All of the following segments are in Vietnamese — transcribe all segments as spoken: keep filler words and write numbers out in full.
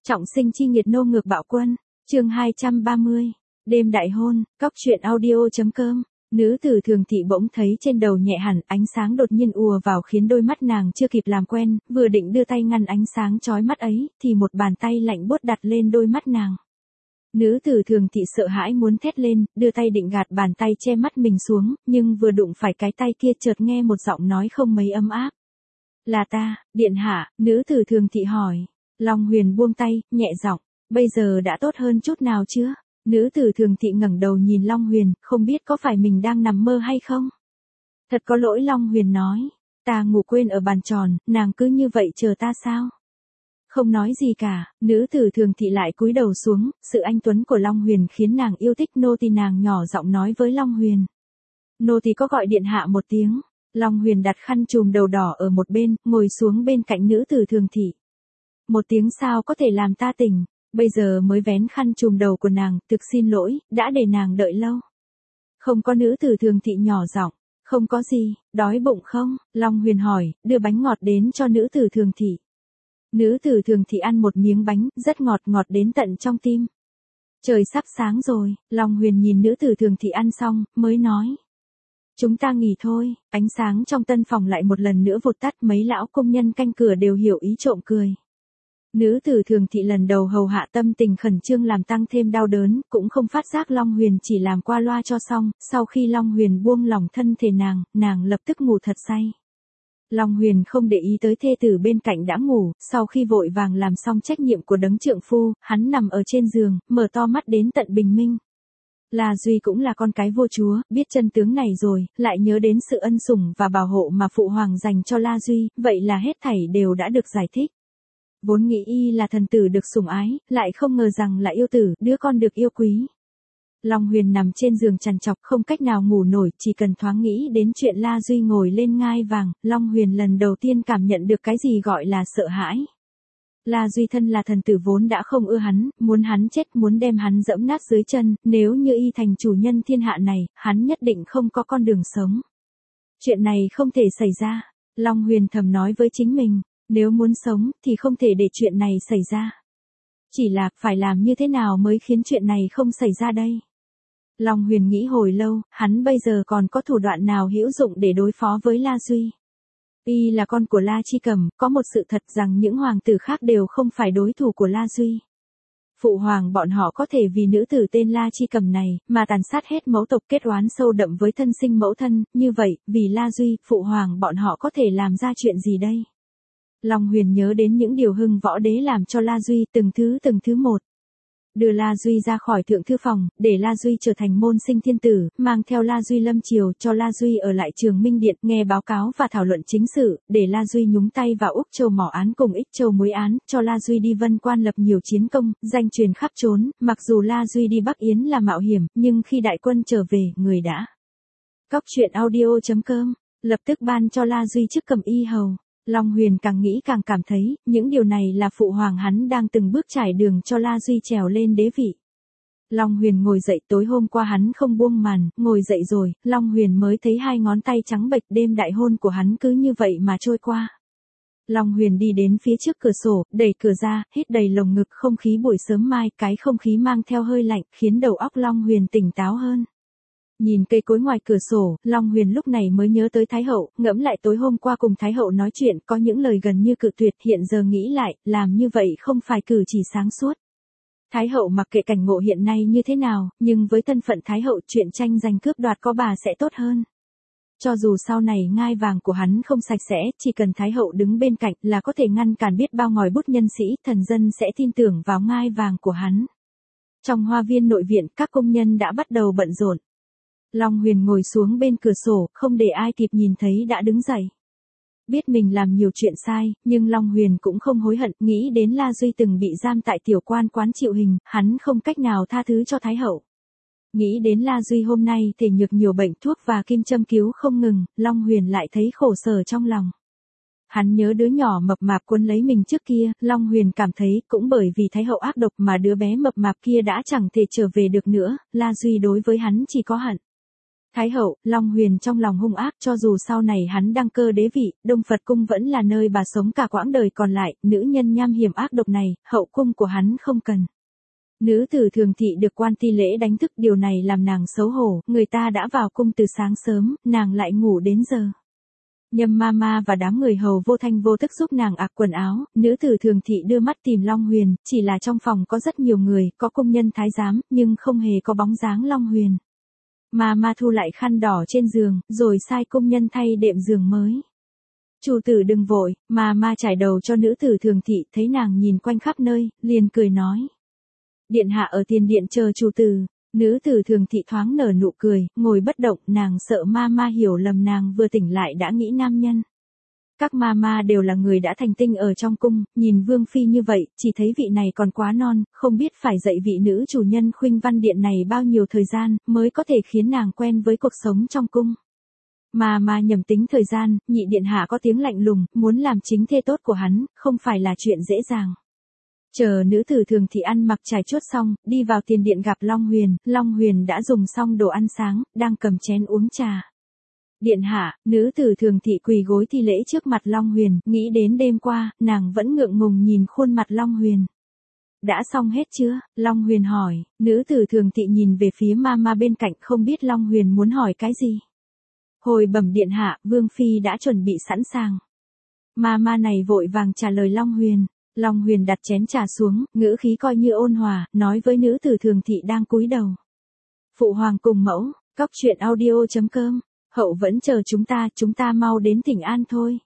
Trọng sinh chi nghiệt nô ngược bạo quân, chương hai trăm ba mươi, đêm đại hôn, cóc truyện audio.com. Nữ tử Thường Thị bỗng thấy trên đầu nhẹ hẳn, ánh sáng đột nhiên ùa vào khiến đôi mắt nàng chưa kịp làm quen, vừa định đưa tay ngăn ánh sáng chói mắt ấy, thì một bàn tay lạnh buốt đặt lên đôi mắt nàng. Nữ tử Thường Thị sợ hãi muốn thét lên, đưa tay định gạt bàn tay che mắt mình xuống, nhưng vừa đụng phải cái tay kia chợt nghe một giọng nói không mấy ấm áp. Là ta, điện hạ, nữ tử Thường Thị hỏi. Long Huyền buông tay, nhẹ giọng, bây giờ đã tốt hơn chút nào chưa? Nữ tử Thường Thị ngẩng đầu nhìn Long Huyền, không biết có phải mình đang nằm mơ hay không? Thật có lỗi, Long Huyền nói, ta ngủ quên ở bàn tròn, nàng cứ như vậy chờ ta sao? Không nói gì cả, nữ tử Thường Thị lại cúi đầu xuống, sự anh tuấn của Long Huyền khiến nàng yêu thích. Nô tỳ nàng nhỏ giọng nói với Long Huyền. Nô tỳ có gọi điện hạ một tiếng. Long Huyền đặt khăn trùm đầu đỏ ở một bên, ngồi xuống bên cạnh nữ tử Thường Thị. Một tiếng sao có thể làm ta tỉnh, bây giờ mới vén khăn trùm đầu của nàng, thực xin lỗi, đã để nàng đợi lâu. Không có, nữ tử Thường Thị nhỏ giọng, không có gì, đói bụng không? Long Huyền hỏi, đưa bánh ngọt đến cho nữ tử Thường Thị. Nữ tử Thường Thị ăn một miếng bánh, rất ngọt ngọt đến tận trong tim. Trời sắp sáng rồi, Long Huyền nhìn nữ tử Thường Thị ăn xong, mới nói. Chúng ta nghỉ thôi. Ánh sáng trong tân phòng lại một lần nữa vụt tắt, mấy lão công nhân canh cửa đều hiểu ý trộm cười. Nữ tử Thường Thị lần đầu hầu hạ tâm tình khẩn trương làm tăng thêm đau đớn, cũng không phát giác Long Huyền chỉ làm qua loa cho xong. Sau khi Long Huyền buông lỏng thân thể nàng, nàng lập tức ngủ thật say. Long Huyền không để ý tới thê tử bên cạnh đã ngủ, sau khi vội vàng làm xong trách nhiệm của đấng trượng phu, hắn nằm ở trên giường, mở to mắt đến tận bình minh. La Duy cũng là con cái vua chúa, biết chân tướng này rồi, lại nhớ đến sự ân sủng và bảo hộ mà phụ hoàng dành cho La Duy, vậy là hết thảy đều đã được giải thích. Vốn nghĩ y là thần tử được sủng ái, lại không ngờ rằng là yêu tử, đứa con được yêu quý. Long Huyền nằm trên giường trằn trọc không cách nào ngủ nổi, chỉ cần thoáng nghĩ đến chuyện La Duy ngồi lên ngai vàng, Long Huyền lần đầu tiên cảm nhận được cái gì gọi là sợ hãi. La Duy thân là thần tử vốn đã không ưa hắn, muốn hắn chết, muốn đem hắn dẫm nát dưới chân, nếu như y thành chủ nhân thiên hạ này, hắn nhất định không có con đường sống. Chuyện này không thể xảy ra, Long Huyền thầm nói với chính mình, nếu muốn sống thì không thể để chuyện này xảy ra. Chỉ là phải làm như thế nào mới khiến chuyện này không xảy ra đây? Long Huyền nghĩ hồi lâu, hắn bây giờ còn có thủ đoạn nào hữu dụng để đối phó với La Duy? Y là con của La Chi Cầm, có một sự thật rằng những hoàng tử khác đều không phải đối thủ của La Duy. Phụ hoàng bọn họ có thể vì nữ tử tên La Chi Cầm này, mà tàn sát hết mẫu tộc, kết oán sâu đậm với thân sinh mẫu thân, như vậy, vì La Duy, phụ hoàng bọn họ có thể làm ra chuyện gì đây? Long Huyền nhớ đến những điều Hưng Võ Đế làm cho La Duy, từng thứ từng thứ một. Đưa La Duy ra khỏi thượng thư phòng, để La Duy trở thành môn sinh thiên tử, mang theo La Duy lâm triều, cho La Duy ở lại Trường Minh Điện, nghe báo cáo và thảo luận chính sự, để La Duy nhúng tay vào Úc Châu mỏ án cùng Ích Châu mối án, cho La Duy đi Vân Quan lập nhiều chiến công, danh truyền khắp trốn. Mặc dù La Duy đi Bắc Yến là mạo hiểm, nhưng khi đại quân trở về, người đã. Cóc truyện audio.com, lập tức ban cho La Duy chức cầm y hầu. Long Huyền càng nghĩ càng cảm thấy, những điều này là phụ hoàng hắn đang từng bước trải đường cho La Duy trèo lên đế vị. Long Huyền ngồi dậy, tối hôm qua hắn không buông màn, ngồi dậy rồi, Long Huyền mới thấy hai ngón tay trắng bệch, đêm đại hôn của hắn cứ như vậy mà trôi qua. Long Huyền đi đến phía trước cửa sổ, đẩy cửa ra, hít đầy lồng ngực không khí buổi sớm mai, cái không khí mang theo hơi lạnh, khiến đầu óc Long Huyền tỉnh táo hơn. Nhìn cây cối ngoài cửa sổ, Long Huyền lúc này mới nhớ tới Thái Hậu, ngẫm lại tối hôm qua cùng Thái Hậu nói chuyện, có những lời gần như cự tuyệt, hiện giờ nghĩ lại, làm như vậy không phải cử chỉ sáng suốt. Thái Hậu mặc kệ cảnh ngộ hiện nay như thế nào, nhưng với thân phận Thái Hậu, chuyện tranh giành cướp đoạt có bà sẽ tốt hơn. Cho dù sau này ngai vàng của hắn không sạch sẽ, chỉ cần Thái Hậu đứng bên cạnh là có thể ngăn cản biết bao ngòi bút nhân sĩ, thần dân sẽ tin tưởng vào ngai vàng của hắn. Trong hoa viên nội viện, các công nhân đã bắt đầu bận rộn. Long Huyền ngồi xuống bên cửa sổ, không để ai kịp nhìn thấy đã đứng dậy. Biết mình làm nhiều chuyện sai, nhưng Long Huyền cũng không hối hận, nghĩ đến La Duy từng bị giam tại tiểu quan quán chịu hình, hắn không cách nào tha thứ cho Thái Hậu. Nghĩ đến La Duy hôm nay thể nhược nhiều bệnh thuốc và kim châm cứu không ngừng, Long Huyền lại thấy khổ sở trong lòng. Hắn nhớ đứa nhỏ mập mạp cuốn lấy mình trước kia, Long Huyền cảm thấy cũng bởi vì Thái Hậu ác độc mà đứa bé mập mạp kia đã chẳng thể trở về được nữa, La Duy đối với hắn chỉ có hận. Thái hậu, Long Huyền trong lòng hung ác, cho dù sau này hắn đăng cơ đế vị, Đông Phật cung vẫn là nơi bà sống cả quãng đời còn lại, nữ nhân nham hiểm ác độc này, hậu cung của hắn không cần. Nữ tử Thường Thị được quan ti lễ đánh thức, điều này làm nàng xấu hổ, người ta đã vào cung từ sáng sớm, nàng lại ngủ đến giờ. Nhâm ma ma và đám người hầu vô thanh vô tức giúp nàng ạc quần áo, nữ tử Thường Thị đưa mắt tìm Long Huyền, chỉ là trong phòng có rất nhiều người, có công nhân thái giám, nhưng không hề có bóng dáng Long Huyền. Ma ma thu lại khăn đỏ trên giường, rồi sai công nhân thay đệm giường mới. Chủ tử đừng vội, ma ma trải đầu cho nữ tử Thường Thị, thấy nàng nhìn quanh khắp nơi, liền cười nói. Điện hạ ở tiền điện chờ chủ tử. Nữ tử Thường Thị thoáng nở nụ cười, ngồi bất động, nàng sợ ma ma hiểu lầm nàng vừa tỉnh lại đã nghĩ nam nhân. Các ma ma đều là người đã thành tinh ở trong cung, nhìn Vương Phi như vậy, chỉ thấy vị này còn quá non, không biết phải dạy vị nữ chủ nhân Khuynh Văn Điện này bao nhiêu thời gian, mới có thể khiến nàng quen với cuộc sống trong cung. Ma ma nhầm tính thời gian, nhị điện hạ có tiếng lạnh lùng, muốn làm chính thê tốt của hắn, không phải là chuyện dễ dàng. Chờ nữ tử Thường Thị ăn mặc trải chuốt xong, đi vào tiền điện gặp Long Huyền, Long Huyền đã dùng xong đồ ăn sáng, đang cầm chén uống trà. Điện hạ, nữ tử Thường Thị quỳ gối thi lễ trước mặt Long Huyền, nghĩ đến đêm qua, nàng vẫn ngượng ngùng nhìn khuôn mặt Long Huyền. Đã xong hết chưa? Long Huyền hỏi, nữ tử Thường Thị nhìn về phía ma ma bên cạnh, không biết Long Huyền muốn hỏi cái gì. Hồi bẩm điện hạ, Vương Phi đã chuẩn bị sẵn sàng. Ma ma này vội vàng trả lời Long Huyền. Long Huyền đặt chén trà xuống, ngữ khí coi như ôn hòa, nói với nữ tử Thường Thị đang cúi đầu. Phụ hoàng cùng mẫu, cóc truyện audio chấm com, hậu vẫn chờ chúng ta, chúng ta mau đến Thỉnh An thôi.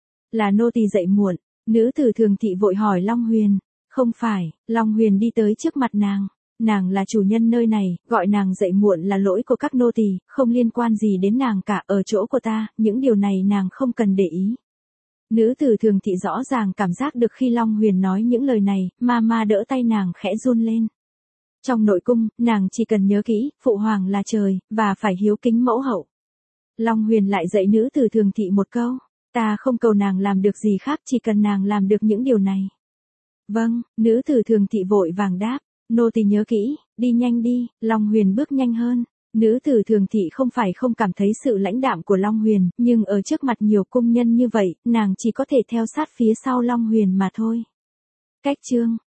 Là nô tỳ dậy muộn, nữ tử Thường Thị vội hỏi Long Huyền. Không phải, Long Huyền đi tới trước mặt nàng. Nàng là chủ nhân nơi này, gọi nàng dậy muộn là lỗi của các nô tỳ, không liên quan gì đến nàng cả, ở chỗ của ta, những điều này nàng không cần để ý. Nữ tử Thường Thị rõ ràng cảm giác được khi Long Huyền nói những lời này, ma ma đỡ tay nàng khẽ run lên. Trong nội cung, nàng chỉ cần nhớ kỹ, phụ hoàng là trời, và phải hiếu kính mẫu hậu. Long Huyền lại dạy nữ tử Thường Thị một câu, ta không cầu nàng làm được gì khác, chỉ cần nàng làm được những điều này. Vâng, nữ tử Thường Thị vội vàng đáp, nô tỳ nhớ kỹ, đi nhanh đi. Long Huyền bước nhanh hơn. Nữ tử Thường Thị không phải không cảm thấy sự lãnh đạm của Long Huyền, nhưng ở trước mặt nhiều cung nhân như vậy, nàng chỉ có thể theo sát phía sau Long Huyền mà thôi. Cách chương